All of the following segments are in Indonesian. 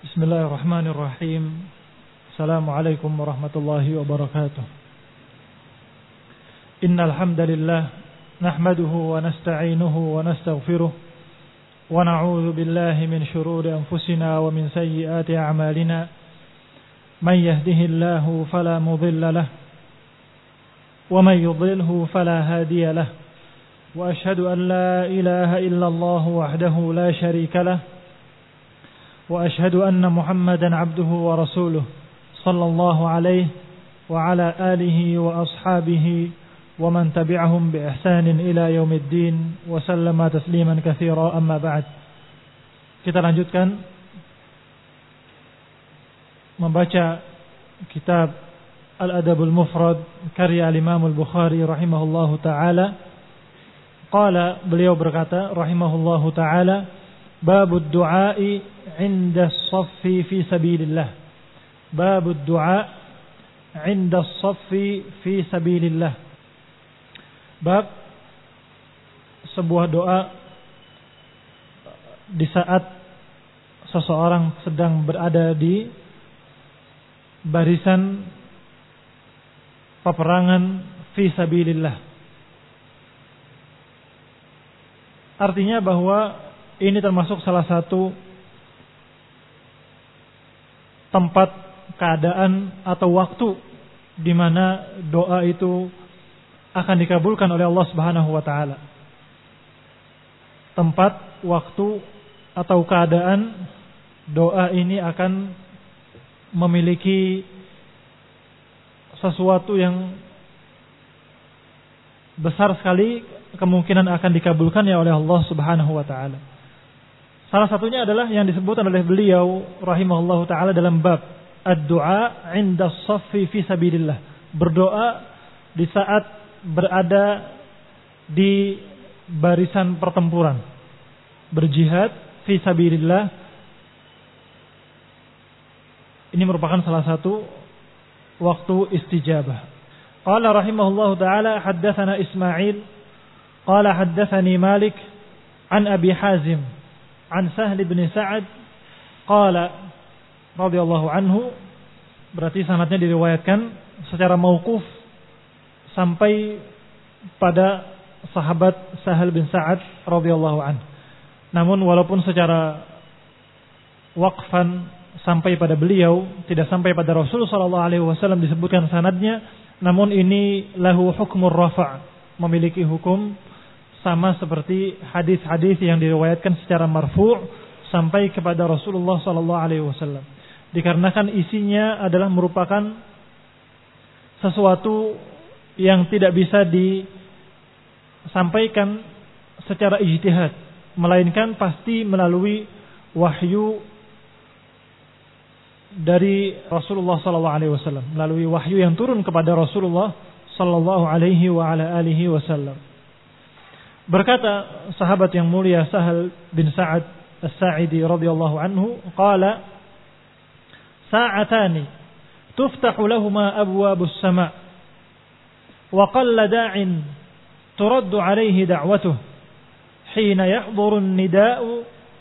Bismillahirrahmanirrahim. Assalamualaikum warahmatullahi wabarakatuh. Innal hamdalillah nahmaduhu wa nasta'inuhu wa nastaghfiruh wa na'udzu billahi min shururi anfusina wa min sayyiati a'malina. Man yahdihillahu fala mudilla lahu wa man yudlilhu fala hadiya lahu. Wa ashhadu an la ilaha illallah wahdahu la sharika lahu. وأشهد أن محمدا عبده ورسوله صلى الله عليه وعلى آله وأصحابه ومن تبعهم بإحسان إلى يوم الدين وسلم تسليما كثيرا أما بعد. Kita lanjutkan membaca kitab Al-Adabul Mufrad karya Imam Al-Bukhari rahimahullahu taala. Qala, beliau berkata rahimahullahu taala, babud du'ai 'inda as-saffi fi sabilillah. Babud du'a 'inda as-saffi fi sabilillah. Bab sebuah doa di saat seseorang sedang berada di barisan peperangan fi sabilillah. Artinya bahwa ini termasuk salah satu tempat, keadaan atau waktu di mana doa itu akan dikabulkan oleh Allah Subhanahu wa taala. Tempat, waktu atau keadaan doa ini akan memiliki sesuatu yang besar sekali kemungkinan akan dikabulkan ya oleh Allah Subhanahu wa taala. Salah satunya adalah yang disebutkan oleh beliau rahimahullahu taala dalam bab ad-du'a 'inda as-saffi fi sabilillah. Berdoa di saat berada di barisan pertempuran. Berjihad fi sabilillah. Ini merupakan salah satu waktu istijabah. Qala rahimahullahu taala haddatsana Ismail qala haddatsani Malik an Abi Hazim an Sahl bin Sa'ad qala radhiyallahu anhu, berarti sanadnya diriwayatkan secara mauquf sampai pada sahabat Sahl bin Sa'ad radhiyallahu anhu. Namun walaupun secara waqfan sampai pada beliau, tidak sampai pada Rasul sallallahu alaihi wasallam disebutkan sanadnya, namun ini lahu hukmur rafa', memiliki hukum sama seperti hadis-hadis yang diriwayatkan secara marfu' sampai kepada Rasulullah sallallahu alaihi wasallam. Dikarenakan isinya adalah merupakan sesuatu yang tidak bisa disampaikan secara ijtihad, melainkan pasti melalui wahyu dari Rasulullah sallallahu alaihi wasallam, melalui wahyu yang turun kepada Rasulullah sallallahu alaihi wa ala alihi wasallam. Berkata sahabat yang mulia Sahl bin Sa'ad As-Sa'idi radhiyallahu anhu, qala sa'atani tuftahu lahumā abwābus samā' wa qalla dā'in turaddu 'alayhi da'watuhu hīna yahduru an-nidā'u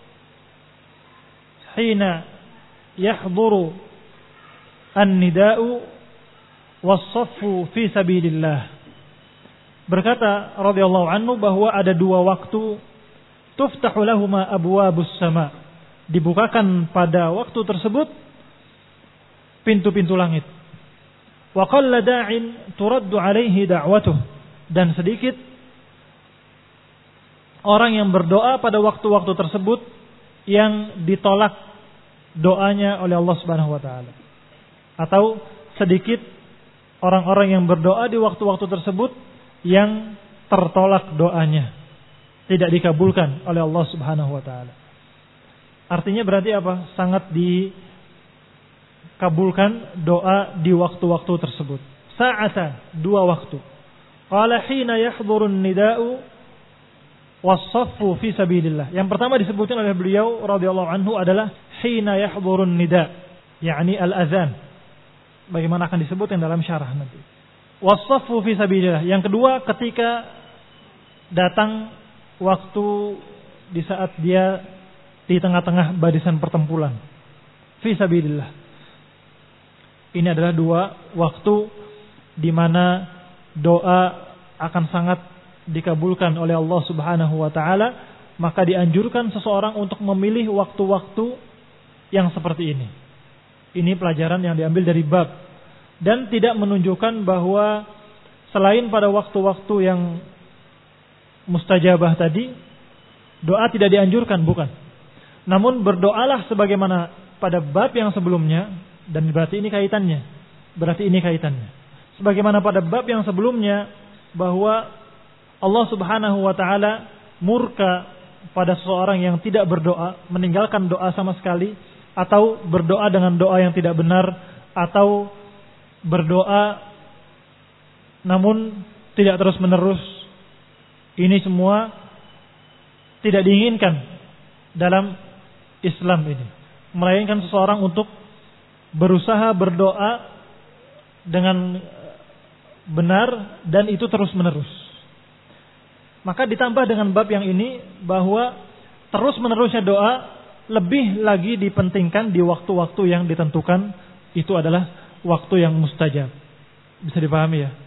was-saffu fi sabilillah. Berkata radhiyallahu anhu bahwa ada dua waktu tuftahu lahumā abwābus samā', dibukakan pada waktu tersebut pintu-pintu langit. Wa qalla dā'in turaddu 'alaihi da'watuhu, dan sedikit orang yang berdoa pada waktu-waktu tersebut yang ditolak doanya oleh Allah Subhanahu wa taala. Atau sedikit orang-orang yang berdoa di waktu-waktu tersebut yang tertolak doanya, tidak dikabulkan oleh Allah Subhanahu wa taala. Artinya berarti apa? Sangat dikabulkan doa di waktu-waktu tersebut. Sa'atan, dua waktu. Qala hina yahdurun nida'u was-saffu fi sabilillah. Yang pertama disebutkan oleh beliau radhiyallahu anhu adalah hina yahdurun nida', yakni al-azan. Bagaimana akan disebutkan dalam syarah nanti. Was-saffu fi sabilillah. Yang kedua ketika datang waktu di saat dia di tengah-tengah barisan pertempuran. fi sabilillah. Ini adalah 2 waktu di mana doa akan sangat dikabulkan oleh Allah Subhanahu wa taala, maka dianjurkan seseorang untuk memilih waktu-waktu yang seperti ini. Ini pelajaran yang diambil dari bab, dan tidak menunjukkan bahwa selain pada waktu-waktu yang mustajabah tadi doa tidak dianjurkan, bukan. Namun berdoalah sebagaimana pada bab yang sebelumnya, dan berarti ini kaitannya. Sebagaimana pada bab yang sebelumnya bahwa Allah Subhanahu wa taala murka pada seseorang yang tidak berdoa, meninggalkan doa sama sekali, atau berdoa dengan doa yang tidak benar, atau berdoa namun tidak terus-menerus. Ini semua tidak diinginkan dalam Islam ini. Melainkan seseorang untuk berusaha berdoa dengan benar dan itu terus-menerus. Maka ditambah dengan bab yang ini bahwa terus-menerusnya doa lebih lagi dipentingkan di waktu-waktu yang ditentukan, itu adalah waktu yang mustajab. Bisa dipahami ya?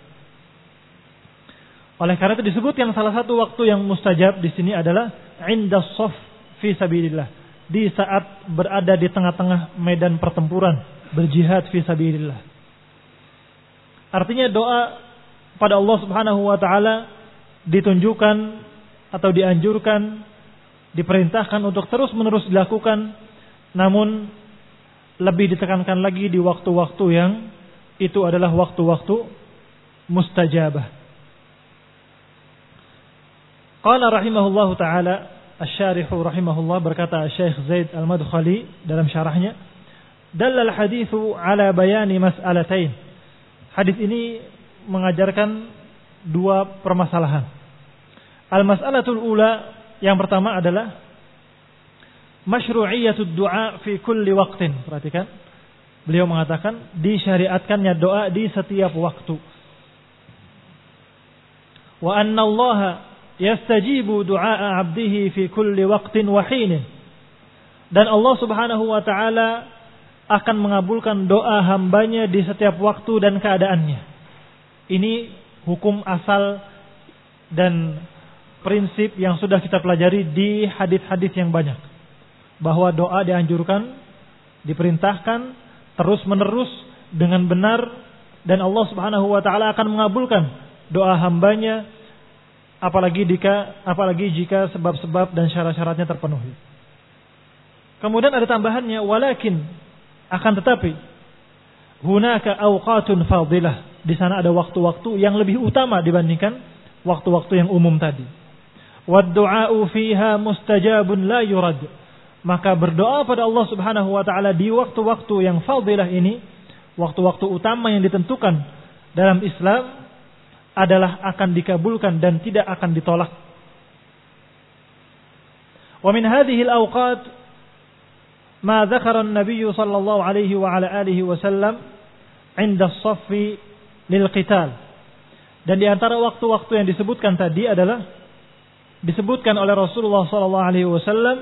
Oleh karena itu disebutkan salah satu waktu yang mustajab di sini adalah inda shaff fi sabilillah, di saat berada di tengah-tengah medan pertempuran, berjihad fi sabilillah. Artinya doa pada Allah Subhanahu wa taala ditunjukkan atau dianjurkan, diperintahkan untuk terus-menerus dilakukan, namun lebih ditekankan lagi di waktu-waktu yang itu adalah waktu-waktu mustajabah. Qala rahimahullahu taala, asy-syarih rahimahullah, berkata Syekh Zaid Al-Madkhali dalam syarahnya, dallal haditsu ala bayani mas'alatain. Hadis ini mengajarkan 2 permasalahan. Al-mas'alatul ula, yang pertama adalah masyru'iyatud du'a fi kulli waqtin. Perhatikan, beliau mengatakan disyariatkannya doa di setiap waktu. Wa anna Allah yastajibu du'a 'abdihi fi kulli waqtin wa hin. Dan Allah Subhanahu wa taala akan mengabulkan doa hambanya di setiap waktu dan keadaannya. Ini hukum asal dan prinsip yang sudah kita pelajari di hadis-hadis yang banyak, bahwa doa dianjurkan, diperintahkan terus-menerus dengan benar, dan Allah Subhanahu wa taala akan mengabulkan doa hambanya, apalagi jika sebab-sebab dan syarat-syaratnya terpenuhi. Kemudian ada tambahannya, walakin, akan tetapi, hunaka awqatun fadilah, di sana ada waktu-waktu yang lebih utama dibandingkan waktu-waktu yang umum tadi. Wad du'a'u fiha mustajabun la yurad. Maka berdoa pada Allah Subhanahu wa taala di waktu-waktu yang fadilah ini, waktu-waktu utama yang ditentukan dalam Islam, adalah akan dikabulkan dan tidak akan ditolak. Wa min hadhihi al-awqat ma dzakara an-nabiy sallallahu alaihi wa ala alihi wasallam 'inda as-saffi lil qital. Dan di antara waktu-waktu yang disebutkan tadi adalah disebutkan oleh Rasulullah sallallahu alaihi wasallam,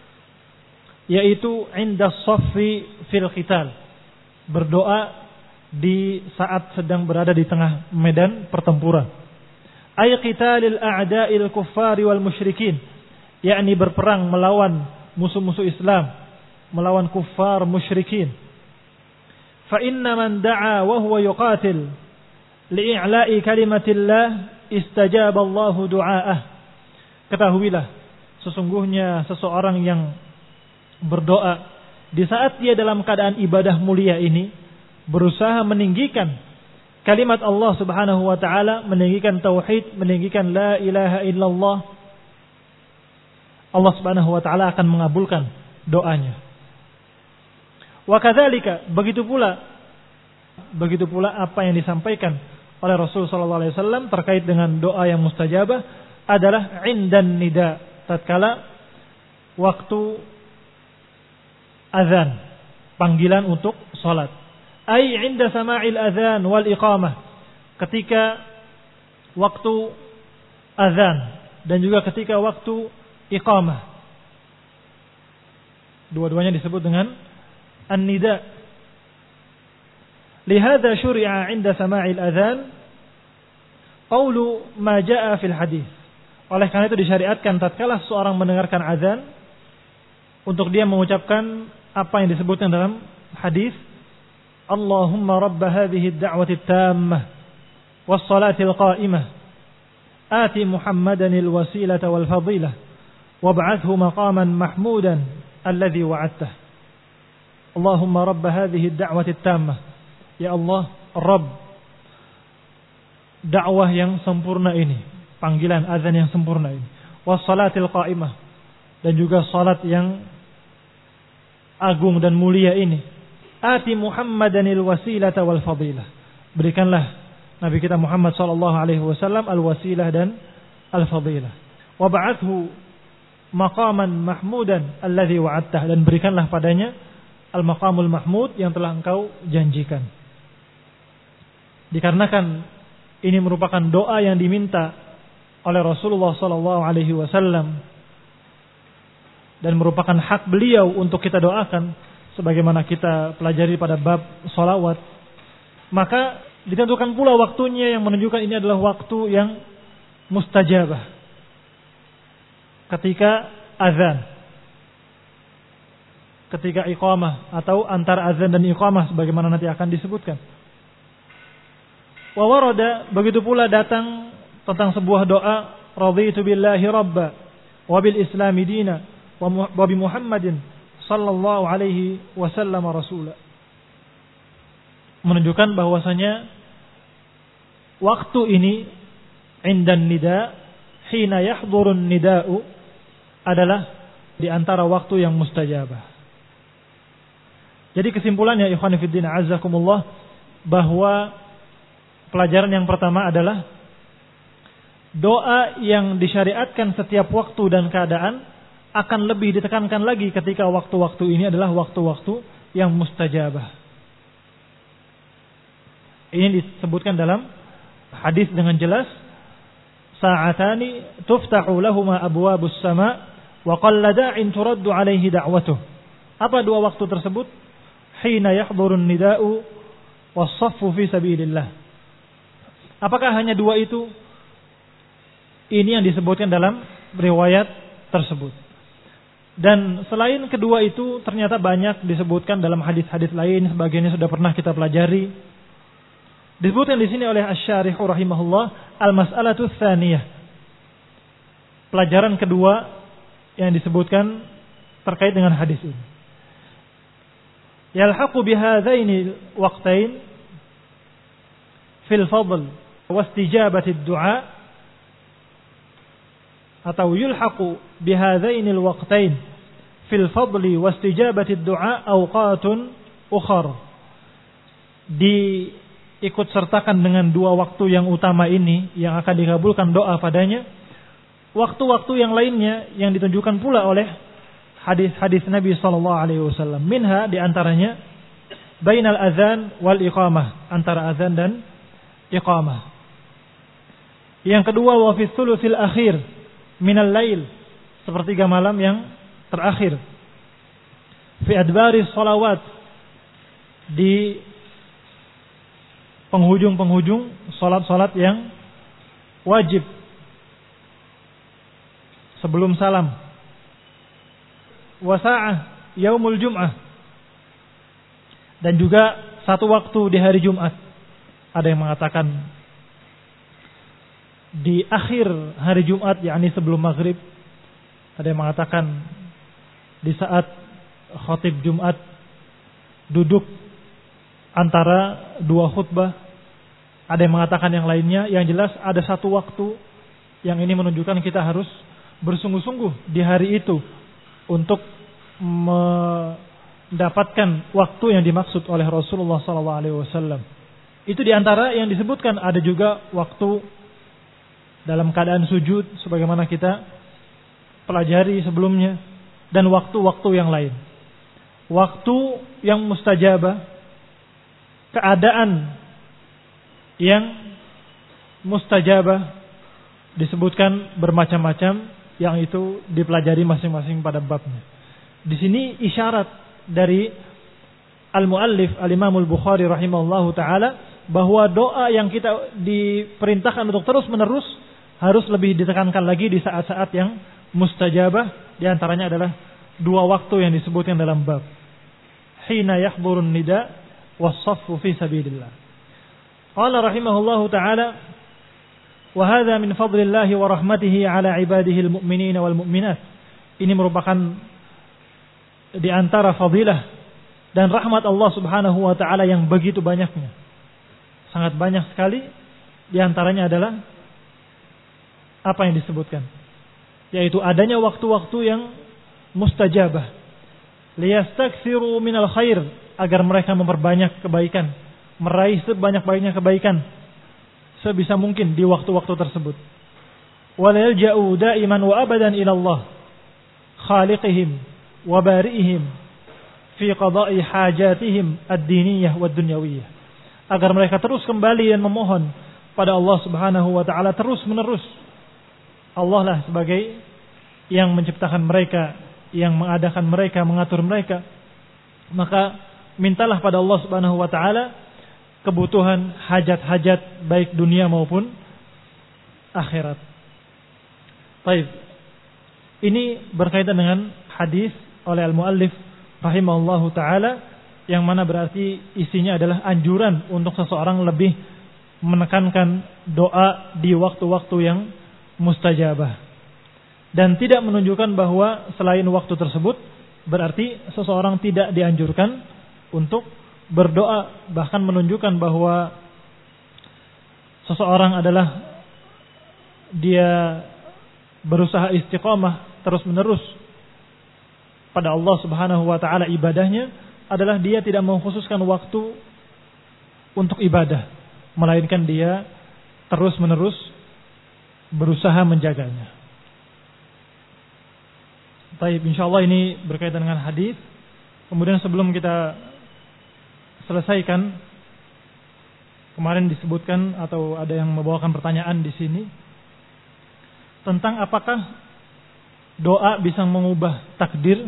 yaitu 'inda as-saffi fil qital, berdoa di saat sedang berada di tengah medan pertempuran. Ay qitalil a'da'il kuffari wal musyrikin, yakni berperang melawan musuh-musuh Islam, melawan kuffar musyrikin. Fa inna man da'a wa huwa yuqatil li'i'la'i kalimatillah istajaba Allahu du'aah. Ketahuilah, sesungguhnya seseorang yang berdoa di saat dia dalam keadaan ibadah mulia ini, berusaha meninggikan kalimat Allah Subhanahu wa taala, meninggikan tauhid, meninggikan la ilaha illallah, Allah Subhanahu wa taala akan mengabulkan doanya. Wa kadzalika, begitu pula apa yang disampaikan oleh Rasul sallallahu alaihi wasallam terkait dengan doa yang mustajabah adalah indan nida, tatkala waktu azan, panggilan untuk salat. Ai inda sama'il azan wal iqamah, ketika waktu azan dan juga ketika waktu iqamah. Dua-duanya disebut dengan an-nida. Lihada syuri'a 'inda sama'il adzan qaulu ma jaa'a fil hadis. Oleh karena itu disyariatkan tatkala seorang mendengarkan azan untuk dia mengucapkan apa yang disebutkan dalam hadis, Allahumma rabb hadhihi ad-da'wati at-tammah was-salati al-qa'imah ati Muhammadan al-wasilata wal-fadilah wab'athhu maqaman mahmudan alladhi wa'adtah. Allahumma rabb hadhihi ad-da'wati at-tammah. Ya Allah, Rabb dakwah yang sempurna ini, panggilan azan yang sempurna ini, was-salatil qa'imah, dan juga salat yang agung dan mulia ini, ati Muhammadanil wasilata wal fadilah. Berikanlah Nabi kita Muhammad sallallahu alaihi wasallam al-wasilah dan al-fadilah. Wa ba'athu maqaman mahmudan alladhi wa'adtah, dan berikanlah padanya al-maqamul mahmud yang telah engkau janjikan. Dikarenakan ini merupakan doa yang diminta oleh Rasulullah sallallahu alaihi wasallam dan merupakan hak beliau untuk kita doakan sebagaimana kita pelajari pada bab sholawat, maka ditentukan pula waktunya yang menunjukkan ini adalah waktu yang mustajabah ketika azan, ketika iqamah atau antara azan dan iqamah sebagaimana nanti akan disebutkan. Wa warada, begitu pula datang tentang sebuah doa, raditu billahi rabba wa bil islami dina wa bi Muhammadin sallallahu alaihi wasallam rasula. Menunjukkan bahwasanya waktu ini indan nida, hina yahdurun nida'u, adalah di antara waktu yang mustajabah. Jadi kesimpulannya ikhwan fillah azzakumullah, bahwa pelajaran yang pertama adalah doa yang disyariatkan setiap waktu dan keadaan akan lebih ditekankan lagi ketika waktu-waktu ini adalah waktu-waktu yang mustajabah. Ini disebutkan dalam hadis dengan jelas, sa'atani tuftahu lahuma abwabus sama wa qalla da'in turaddu alaihi da'watuh. Apa dua waktu tersebut? Hina yahdurun nida'u was-saffu fi sabilillah. Apakah hanya dua itu? Ini yang disebutkan dalam riwayat tersebut. Dan selain kedua itu ternyata banyak disebutkan dalam hadis-hadis lain, sebagiannya sudah pernah kita pelajari. Disebutkan di sini oleh Asy-Syarih rahimahullah al-mas'alatu tsaniyah. Pelajaran kedua yang disebutkan terkait dengan hadis ini. Yalhaqu bihadzaini waqtain fil fadl wastijabati ad-du'a, atau yulhaqu bihadzaini al-waqtain fil fadli wastijabati ad-du'a awqatun ukhar. Diikut sertakan dengan dua waktu yang utama ini yang akan dikabulkan doa padanya, waktu-waktu yang lainnya yang ditunjukkan pula oleh hadis-hadis Nabi sallallahu alaihi wasallam. Minha, di antaranya bainal azan wal iqamah, antara azan dan iqamah. Yang kedua, wa fi thulutsil akhir minal lail, sepertiga malam yang terakhir. Fi adbari sholawat, di penghujung-penghujung salat-salat yang wajib sebelum salam. Wa sa'ah yaumul jum'ah, dan juga satu waktu di hari Jumat. Ada yang mengatakan di akhir hari Jumat, yakni sebelum maghrib. Ada yang mengatakan di saat khatib Jumat duduk antara dua khutbah. Ada yang mengatakan yang lainnya. Yang jelas ada satu waktu yang ini menunjukkan kita harus bersungguh-sungguh di hari itu untuk mendapatkan waktu yang dimaksud oleh Rasulullah SAW. Itu di antara yang disebutkan. Ada juga waktu dalam keadaan sujud sebagaimana kita pelajari sebelumnya, dan waktu-waktu yang lain. Waktu yang mustajabah, keadaan yang mustajabah disebutkan bermacam-macam, yang itu dipelajari masing-masing pada babnya. Di sini isyarat dari al-muallif al-Imam al-Bukhari rahimahullahu taala bahwa doa yang kita diperintahkan untuk terus-menerus harus lebih ditekankan lagi di saat-saat yang mustajabah, di antaranya adalah 2 waktu yang disebutkan dalam bab hina yahdurun nida was-saffu fi sabilillah. Qala rahimahullahu taala wa hadza min fadlillah wa rahmatihi ala ibadihi al-mu'minin wal mu'minat. Ini merupakan di antara fadilah dan rahmat Allah Subhanahu wa taala yang begitu banyaknya. Sangat banyak sekali, di antaranya adalah apa yang disebutkan, yaitu adanya waktu-waktu yang mustajabah. Liyastaksiru minal khair, agar mereka memperbanyak kebaikan, meraih sebanyak-banyaknya kebaikan sebisa mungkin di waktu-waktu tersebut. Walalja'u daiman wa abadan ila Allah khaliqihim wa bari'ihim fi qada'i hajatihim ad-diniyah wa dunyawiyah, agar mereka terus kembali dan memohon pada Allah Subhanahu wa taala terus-menerus. Allah lah sebagai yang menciptakan mereka, yang mengadakan mereka, mengatur mereka. Maka mintalah pada Allah Subhanahu wa taala kebutuhan hajat-hajat baik dunia maupun akhirat. Baik. Ini berkaitan dengan hadis oleh al-muallif rahimahullahu taala, yang mana berarti isinya adalah anjuran untuk seseorang lebih menekankan doa di waktu-waktu yang mustajabah, dan tidak menunjukkan bahwa selain waktu tersebut berarti seseorang tidak dianjurkan untuk berdoa, bahkan menunjukkan bahwa seseorang adalah dia berusaha istiqamah terus-menerus pada Allah Subhanahu wa taala, ibadahnya adalah dia tidak mengkhususkan waktu untuk ibadah, melainkan dia terus-menerus berusaha menjaganya. Baik, insyaallah ini berkaitan dengan hadis. Kemudian sebelum kita selesaikan, kemarin disebutkan atau ada yang membawakan pertanyaan di sini tentang apakah doa bisa mengubah takdir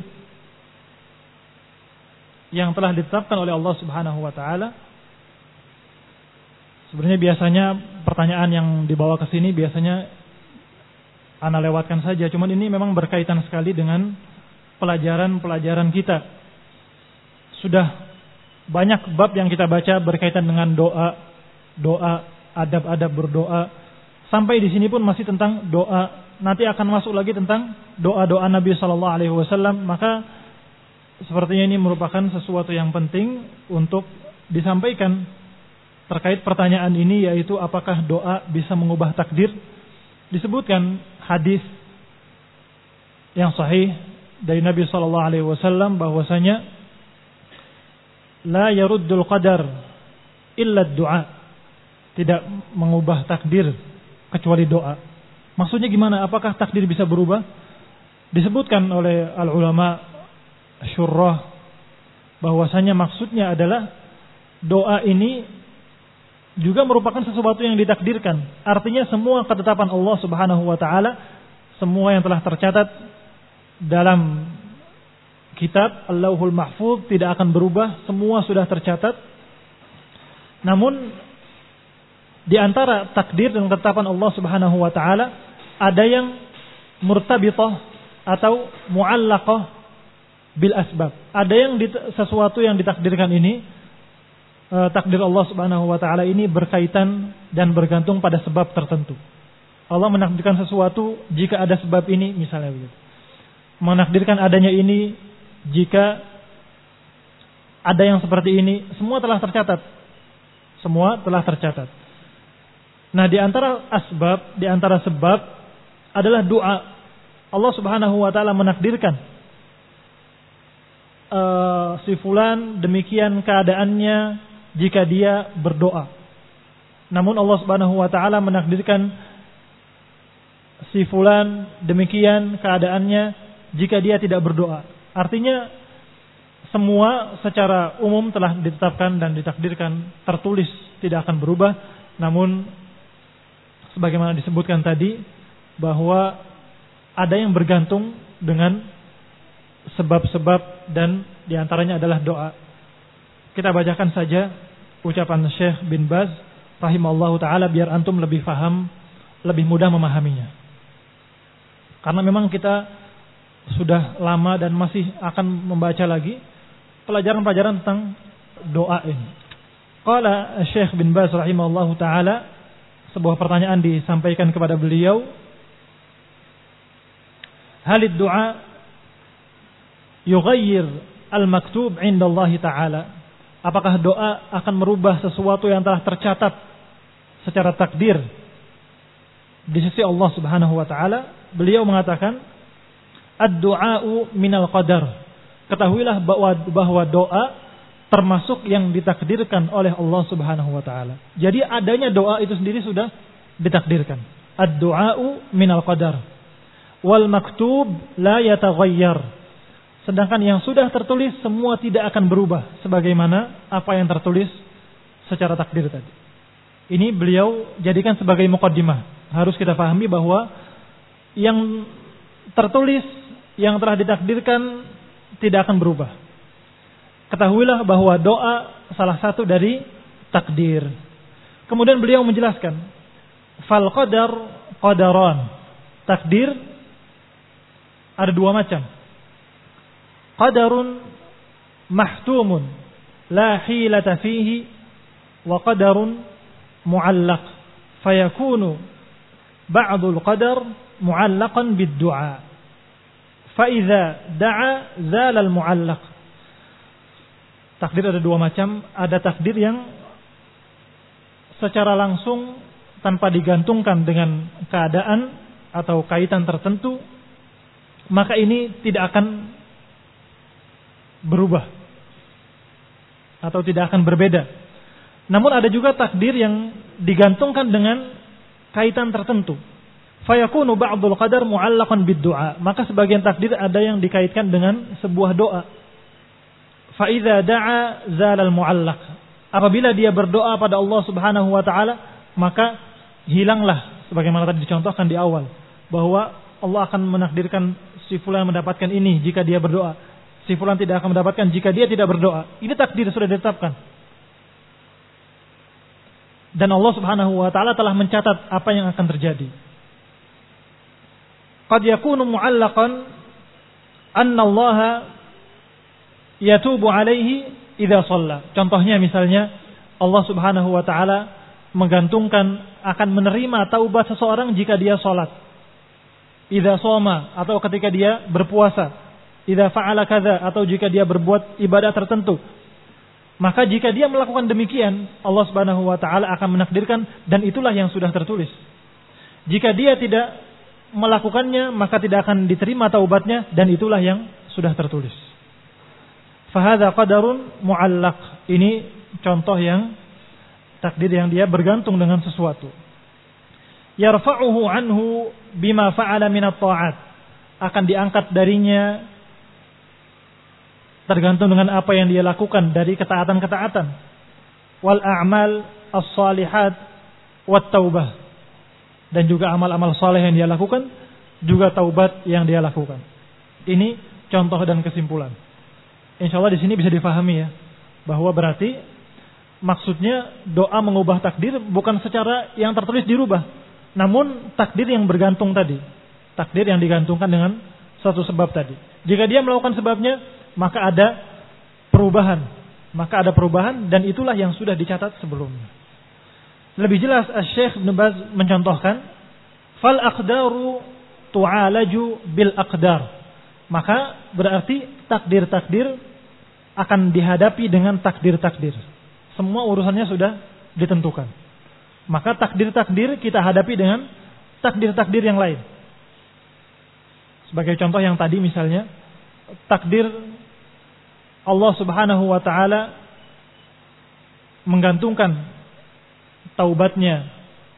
yang telah ditetapkan oleh Allah Subhanahu wa taala. Sebenarnya biasanya pertanyaan yang dibawa ke sini biasanya ana lewatkan saja, cuman ini memang berkaitan sekali dengan pelajaran-pelajaran kita. Sudah banyak bab yang kita baca berkaitan dengan doa, adab-adab berdoa. Sampai di sini pun masih tentang doa. Nanti akan masuk lagi tentang doa-doa Nabi sallallahu alaihi wasallam. Maka sepertinya ini merupakan sesuatu yang penting untuk disampaikan terkait pertanyaan ini, yaitu apakah doa bisa mengubah takdir. Disebutkan hadis yang sahih dari Nabi sallallahu alaihi wasallam bahwasanya la yaruddul qadar illa du'a, tidak mengubah takdir kecuali doa. Maksudnya gimana? Apakah takdir bisa berubah? Disebutkan oleh al-ulama syurrah bahwasanya maksudnya adalah doa ini juga merupakan sesuatu yang ditakdirkan. Artinya semua ketetapan Allah Subhanahu wa taala, semua yang telah tercatat dalam kitab Al-Lauhul Mahfuz tidak akan berubah, semua sudah tercatat. Namun di antara takdir dan ketetapan Allah Subhanahu wa taala ada yang murtabithah atau muallaqah bil asbab. Ada yang sesuatu yang ditakdirkan ini, takdir Allah Subhanahu wa taala ini berkaitan dan bergantung pada sebab tertentu. Allah menakdirkan sesuatu jika ada sebab ini, misalnya begitu. Menakdirkan adanya ini jika ada yang seperti ini, semua telah tercatat. Semua telah tercatat. Nah, di antara asbab, di antara sebab adalah doa. Allah Subhanahu wa taala menakdirkan si fulan demikian keadaannya jika dia berdoa. Namun Allah Subhanahu wa taala menakdirkan si fulan demikian keadaannya jika dia tidak berdoa. Artinya semua secara umum telah ditetapkan dan ditakdirkan, tertulis, tidak akan berubah. Namun sebagaimana disebutkan tadi bahwa ada yang bergantung dengan sebab-sebab dan diantaranya adalah doa. kita bacakan saja ucapan Syekh bin Baz rahimahullahu taala biar antum lebih paham, lebih mudah memahaminya. Karena memang kita sudah lama dan masih akan membaca lagi pelajaran-pelajaran tentang doa ini. Qala Syekh bin Baz rahimahullahu taala, sebuah pertanyaan disampaikan kepada beliau, halid du'a yughayyir al-maktub 'inda Allah taala? Apakah doa akan merubah sesuatu yang telah tercatat secara takdir di sisi Allah Subhanahu wa taala? Beliau mengatakan, ad-du'a'u minal qadar. Ketahuilah bahwa doa termasuk yang ditakdirkan oleh Allah Subhanahu wa taala. Jadi adanya doa itu sendiri sudah ditakdirkan. Ad-du'a'u minal qadar. Wal maktub la yataghayyar. Sedangkan yang sudah tertulis semua tidak akan berubah sebagaimana apa yang tertulis secara takdir tadi. Ini beliau jadikan sebagai muqaddimah. Harus kita pahami bahwa yang tertulis, yang telah ditakdirkan tidak akan berubah. Ketahuilah bahwa doa salah satu dari takdir. Kemudian beliau menjelaskan, fal qadar qadaran. Takdir ada dua macam. Qadarun mahtumun la hilata fihi wa qadarun mu'allaq fayakunu ba'dul qadar mu'allaqan bid-du'a fa idza da'a zala al-mu'allaq. Takdir ada dua macam. Ada takdir yang secara langsung tanpa digantungkan dengan keadaan atau kaitan tertentu, maka ini tidak akan berubah atau tidak akan berbeda. Namun ada juga takdir yang digantungkan dengan kaitan tertentu. Fayakunu ba'dul qadar mu'allaqan bid-du'a. Maka sebagian takdir ada yang dikaitkan dengan sebuah doa. Fa idza da'a zalal mu'allaq. Apabila dia berdoa pada Allah Subhanahu wa taala, maka hilanglah sebagaimana tadi dicontohkan di awal bahwa Allah akan menakdirkan si fulan mendapatkan ini jika dia berdoa. Si fulan tidak akan mendapatkan jika dia tidak berdoa. Ini takdir sudah ditetapkan. Dan Allah Subhanahu wa taala telah mencatat apa yang akan terjadi. Qad yakunu mu'allaqan anna Allah yatubu alaihi idza shalla. Contohnya misalnya Allah Subhanahu wa taala menggantungkan akan menerima taubat seseorang jika dia salat. Idza shoma, atau ketika dia berpuasa. Idza fa'ala kadza, atau jika dia berbuat ibadah tertentu. Maka jika dia melakukan demikian, Allah Subhanahu wa taala akan menakdirkan, dan itulah yang sudah tertulis. Jika dia tidak melakukannya, maka tidak akan diterima taubatnya, dan itulah yang sudah tertulis. Fahadza qadarun mu'allaq. Ini contoh yang takdir yang dia bergantung dengan sesuatu. Yarfa'uhu anhu bima fa'ala minat ta'at. Akan diangkat darinya tergantung dengan apa yang dia lakukan dari ketaatan-ketaatan. Wal a'mal as-salihat wat taubah. Dan juga amal-amal saleh yang dia lakukan, juga taubat yang dia lakukan. Ini contoh dan kesimpulan. Insyaallah di sini bisa difahami ya, bahwa berarti maksudnya doa mengubah takdir bukan secara yang tertulis dirubah, namun takdir yang bergantung tadi. Takdir yang digantungkan dengan suatu sebab tadi. Jika dia melakukan sebabnya, maka ada perubahan. Maka ada perubahan, dan itulah yang sudah dicatat sebelumnya. Lebih jelas Syekh Ibn Baz mencontohkan, fal aqdaru tu'alaju bil aqdar. Maka berarti takdir-takdir akan dihadapi dengan takdir-takdir. Semua urusannya sudah ditentukan. Maka takdir-takdir kita hadapi dengan takdir-takdir yang lain. Sebagai contoh yang tadi misalnya, takdir Allah Subhanahu wa taala menggantungkan taubatnya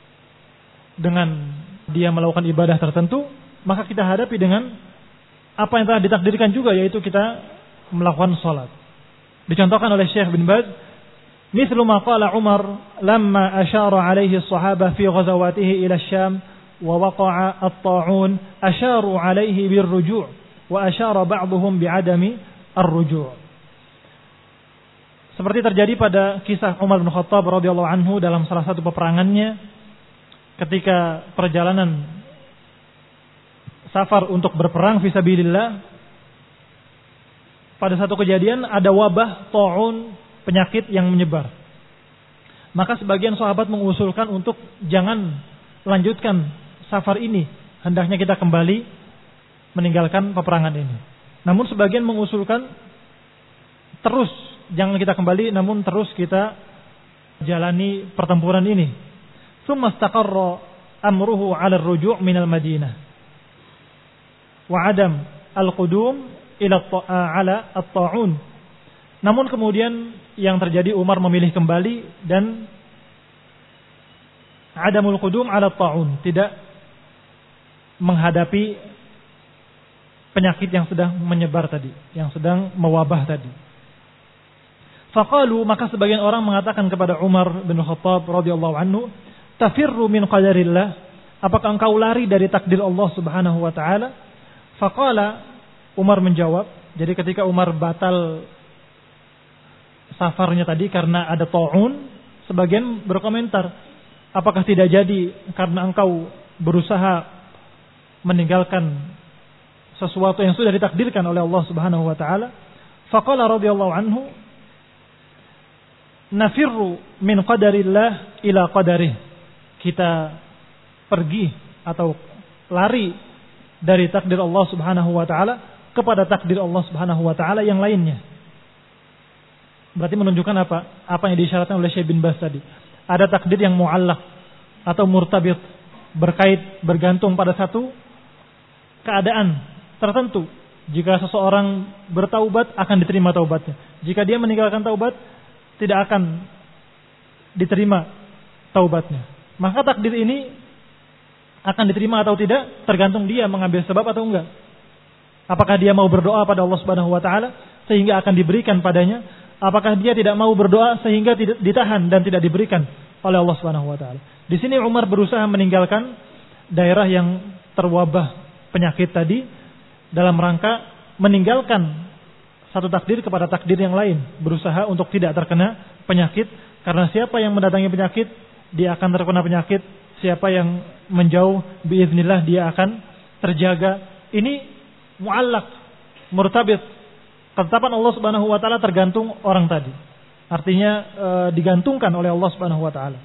dengan dia melakukan ibadah tertentu, maka kita hadapi dengan apa yang telah ditakdirkan juga, yaitu kita melakukan salat. Dicontohkan oleh Syekh bin Baz, mithlu ma qala Umar lamma asyara alaihi as-sahabah fi ghazawatihi ila Syam wa waqa'a at-ta'un asyaru alaihi bir-ruju' wa asyara ba'dhum bi'adami ar-ruju'. Seperti terjadi pada kisah Umar bin Khattab radhiyallahu anhu dalam salah satu peperangannya ketika perjalanan safar untuk berperang fisabilillah. Pada satu kejadian ada wabah ta'un, penyakit yang menyebar. Maka sebagian sahabat mengusulkan untuk jangan lanjutkan safar ini, hendaknya kita kembali meninggalkan peperangan ini. Namun sebagian mengusulkan terus, jangan kita kembali, namun terus kita jalani pertempuran ini. Tsumma istaqarra amruhu 'ala ar-ruju' min al-Madinah wa 'adam al-qudum ila 'ala at-ta'un. Namun kemudian yang terjadi, Umar memilih kembali dan 'adamul qudum 'ala at-ta'un, tidak menghadapi penyakit yang sedang menyebar tadi, yang sedang mewabah tadi. Faqalu, maka sebagian orang mengatakan kepada Umar bin Khattab radhiyallahu anhu, tafirru min qadarillah, apakah engkau lari dari takdir Allah Subhanahu wa taala? Faqala, Umar menjawab, jadi ketika Umar batal safarnya tadi karena ada ta'un, sebagian berkomentar, apakah tidak jadi karena engkau berusaha meninggalkan sesuatu yang sudah ditakdirkan oleh Allah Subhanahu wa taala? Faqala radhiyallahu anhu, nafirru min qadarillah ila qadarih, kita pergi atau lari dari takdir Allah Subhanahu wa taala kepada takdir Allah Subhanahu wa taala yang lainnya. Berarti menunjukkan apa? Apa yang diisyaratkan oleh Syekh bin Baz tadi. Ada takdir yang muallaq atau murtabit, berkait, bergantung pada satu keadaan tertentu. Jika seseorang bertaubat, akan diterima taubatnya. Jika dia meninggalkan taubat, tidak akan diterima taubatnya. Maka takdir ini akan diterima atau tidak tergantung dia mengambil sebab atau enggak. Apakah dia mau berdoa pada Allah Subhanahu wa taala sehingga akan diberikan padanya? Apakah dia tidak mau berdoa sehingga tidak ditahan dan tidak diberikan oleh Allah Subhanahu wa taala? Di sini Umar berusaha meninggalkan daerah yang terwabah penyakit tadi dalam rangka meninggalkan satu takdir kepada takdir yang lain, berusaha untuk tidak terkena penyakit, karena siapa yang mendatangi penyakit dia akan terkena penyakit, siapa yang menjauh biiznillah dia akan terjaga. Ini muallaq, murtabit, ketetapan Allah Subhanahu wa taala tergantung orang tadi, artinya digantungkan oleh Allah Subhanahu wa taala.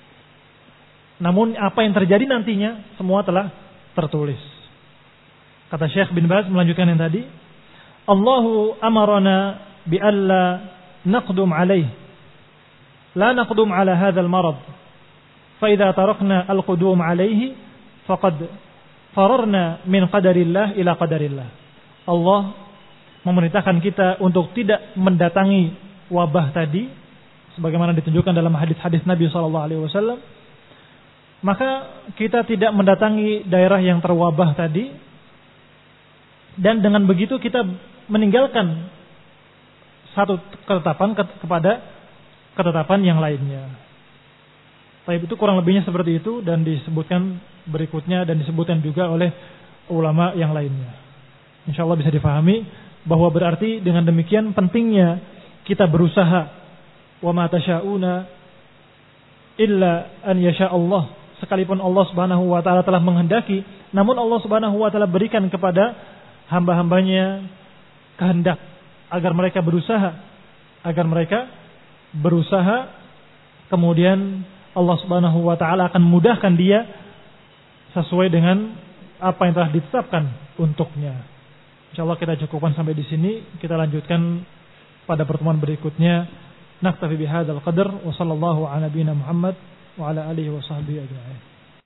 Namun apa yang terjadi nantinya semua telah tertulis. Kata Syekh bin Baz melanjutkan yang tadi, Allahu amarana bi alla naqdum alaih, la naqdum ala hadzal marad, fa idza tarakna al-qudum alaihi faqad fararna min qadarillah ila qadarillah. Allah memerintahkan kita untuk tidak mendatangi wabah tadi sebagaimana ditunjukkan dalam hadis-hadis Nabi sallallahu alaihi wasallam. Maka kita tidak mendatangi daerah yang terwabah tadi, dan dengan begitu kita meninggalkan satu ketetapan kepada ketetapan yang lainnya. Baik, itu kurang lebihnya seperti itu, dan disebutkan berikutnya dan disebutkan juga oleh ulama yang lainnya. InsyaAllah bisa difahami bahwa berarti dengan demikian pentingnya kita berusaha, wa ma tasyauna illa an yasha Allah, sekalipun Allah Subhanahu wa taala telah menghendaki, namun Allah Subhanahu wa taala berikan kepada hamba-hambanya kehendak agar mereka berusaha, kemudian Allah Subhanahu wa taala akan memudahkan dia sesuai dengan apa yang telah ditetapkan untuknya. Insyaallah kita cukupkan sampai di sini, kita lanjutkan pada pertemuan berikutnya. Naktafi bihadzal qadar wa sallallahu ala nabiyyina Muhammad wa ala alihi wa sahbihi ajma'in.